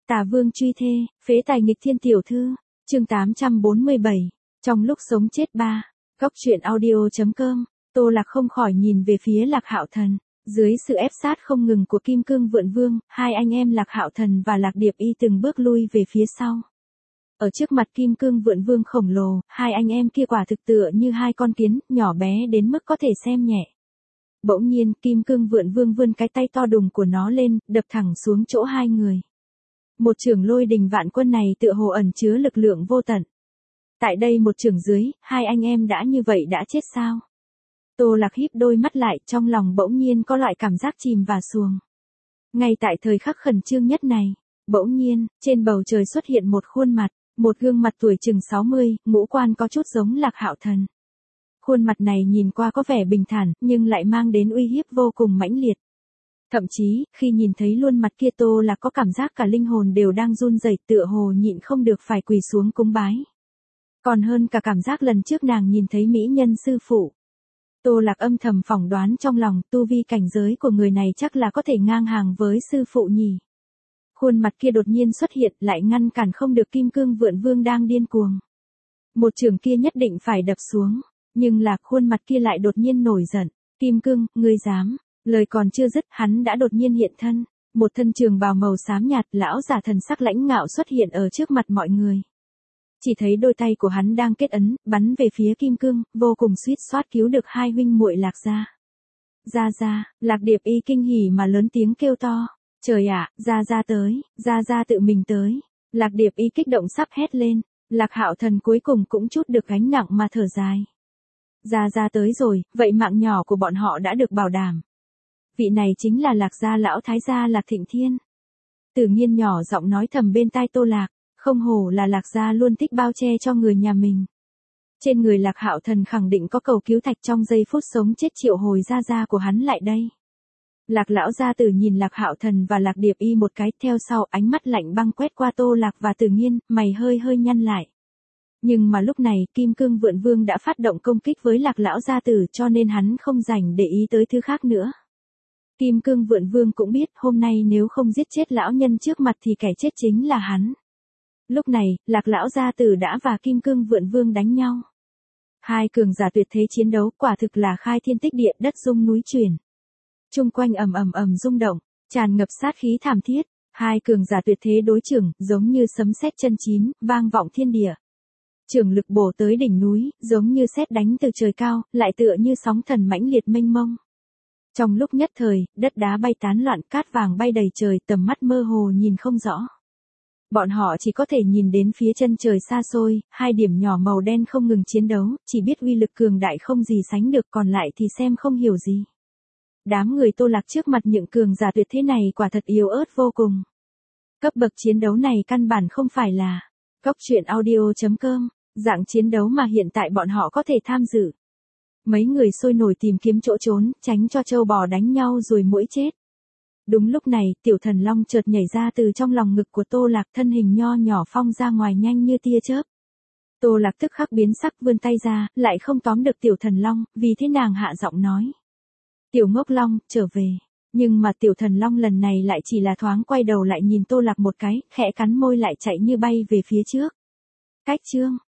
Tà Vương truy thê, phế tài nghịch thiên tiểu thư, chương 847, trong lúc sống chết ba, góc truyện audio.com, Tô Lạc không khỏi nhìn về phía Lạc Hạo Thần, dưới sự ép sát không ngừng của Kim Cương Vượn Vương, hai anh em Lạc Hạo Thần và Lạc Điệp Y từng bước lui về phía sau. Ở trước mặt Kim Cương Vượn Vương khổng lồ, hai anh em kia quả thực tựa như hai con kiến, nhỏ bé đến mức có thể xem nhẹ. Bỗng nhiên, Kim Cương Vượn Vương vươn cái tay to đùng của nó lên, đập thẳng xuống chỗ hai người. Một chưởng lôi đình vạn quân này tựa hồ ẩn chứa lực lượng vô tận. Tại đây một chưởng dưới, hai anh em đã như vậy đã chết sao? Tô Lạc híp đôi mắt lại, trong lòng bỗng nhiên có loại cảm giác chìm và xuồng. Ngay tại thời khắc khẩn trương nhất này, bỗng nhiên, trên bầu trời xuất hiện một khuôn mặt, một gương mặt tuổi chừng 60, ngũ quan có chút giống Lạc Hạo Thần. Khuôn mặt này nhìn qua có vẻ bình thản, nhưng lại mang đến uy hiếp vô cùng mãnh liệt. Thậm chí, khi nhìn thấy luôn mặt kia Tô Lạc có cảm giác cả linh hồn đều đang run rẩy, tựa hồ nhịn không được phải quỳ xuống cúng bái. Còn hơn cả cảm giác lần trước nàng nhìn thấy mỹ nhân sư phụ. Tô Lạc âm thầm phỏng đoán trong lòng, tu vi cảnh giới của người này chắc là có thể ngang hàng với sư phụ nhỉ. Khuôn mặt kia đột nhiên xuất hiện, lại ngăn cản không được Kim Cương Vượn Vương đang điên cuồng. Một chưởng kia nhất định phải đập xuống, nhưng là khuôn mặt kia lại đột nhiên nổi giận. Kim Cương, ngươi dám? Lời còn chưa dứt, hắn đã đột nhiên hiện thân, một thân trường bào màu xám nhạt, lão giả thần sắc lãnh ngạo xuất hiện ở trước mặt mọi người. Chỉ thấy đôi tay của hắn đang kết ấn, bắn về phía Kim Cương, vô cùng suýt soát cứu được hai huynh muội Lạc gia. Gia, Lạc Điệp Y kinh hỉ mà lớn tiếng kêu to, trời ạ, Gia tới, Gia tự mình tới. Lạc Điệp Y kích động sắp hét lên, Lạc Hạo Thần cuối cùng cũng chút được gánh nặng mà thở dài. Gia tới rồi, vậy mạng nhỏ của bọn họ đã được bảo đảm. Vị này chính là Lạc gia lão thái gia Lạc Thịnh Thiên. Tử Nghiên nhỏ giọng nói thầm bên tai Tô Lạc, không hổ là Lạc gia luôn thích bao che cho người nhà mình. Trên người Lạc Hạo Thần khẳng định có cầu cứu thạch, trong giây phút sống chết triệu hồi gia của hắn lại đây. Lạc lão gia tử nhìn Lạc Hạo Thần và Lạc Điệp Y một cái, theo sau ánh mắt lạnh băng quét qua Tô Lạc và Tử Nghiên, mày hơi nhăn lại. Nhưng mà lúc này, Kim Cương Vượn Vương đã phát động công kích với Lạc lão gia tử, cho nên hắn không rảnh để ý tới thứ khác nữa. Kim Cương Vượn Vương cũng biết hôm nay nếu không giết chết lão nhân trước mặt thì kẻ chết chính là hắn. Lúc này, Lạc lão gia tử đã và Kim Cương Vượn Vương đánh nhau. Hai cường giả tuyệt thế chiến đấu, quả thực là khai thiên tích địa, đất rung núi chuyển. Chung quanh ầm rung động, tràn ngập sát khí thảm thiết. Hai cường giả tuyệt thế đối chưởng, giống như sấm sét chân chín, vang vọng thiên địa. Chưởng lực bổ tới đỉnh núi, giống như sét đánh từ trời cao, lại tựa như sóng thần mãnh liệt mênh mông. Trong lúc nhất thời, đất đá bay tán loạn, cát vàng bay đầy trời, tầm mắt mơ hồ nhìn không rõ. Bọn họ chỉ có thể nhìn đến phía chân trời xa xôi, hai điểm nhỏ màu đen không ngừng chiến đấu, chỉ biết uy lực cường đại không gì sánh được, còn lại thì xem không hiểu gì. Đám người Tô Lạc trước mặt những cường giả tuyệt thế này quả thật yếu ớt vô cùng. Cấp bậc chiến đấu này căn bản không phải là góc truyện audio.com, dạng chiến đấu mà hiện tại bọn họ có thể tham dự. Mấy người sôi nổi tìm kiếm chỗ trốn, tránh cho trâu bò đánh nhau rồi muỗi chết. Đúng lúc này, Tiểu Thần Long chợt nhảy ra từ trong lòng ngực của Tô Lạc, thân hình nho nhỏ phong ra ngoài nhanh như tia chớp. Tô Lạc tức khắc biến sắc, vươn tay ra, lại không tóm được Tiểu Thần Long, vì thế nàng hạ giọng nói. Tiểu Ngốc Long, trở về. Nhưng mà Tiểu Thần Long lần này lại chỉ là thoáng quay đầu lại nhìn Tô Lạc một cái, khẽ cắn môi lại chạy như bay về phía trước. Cách chương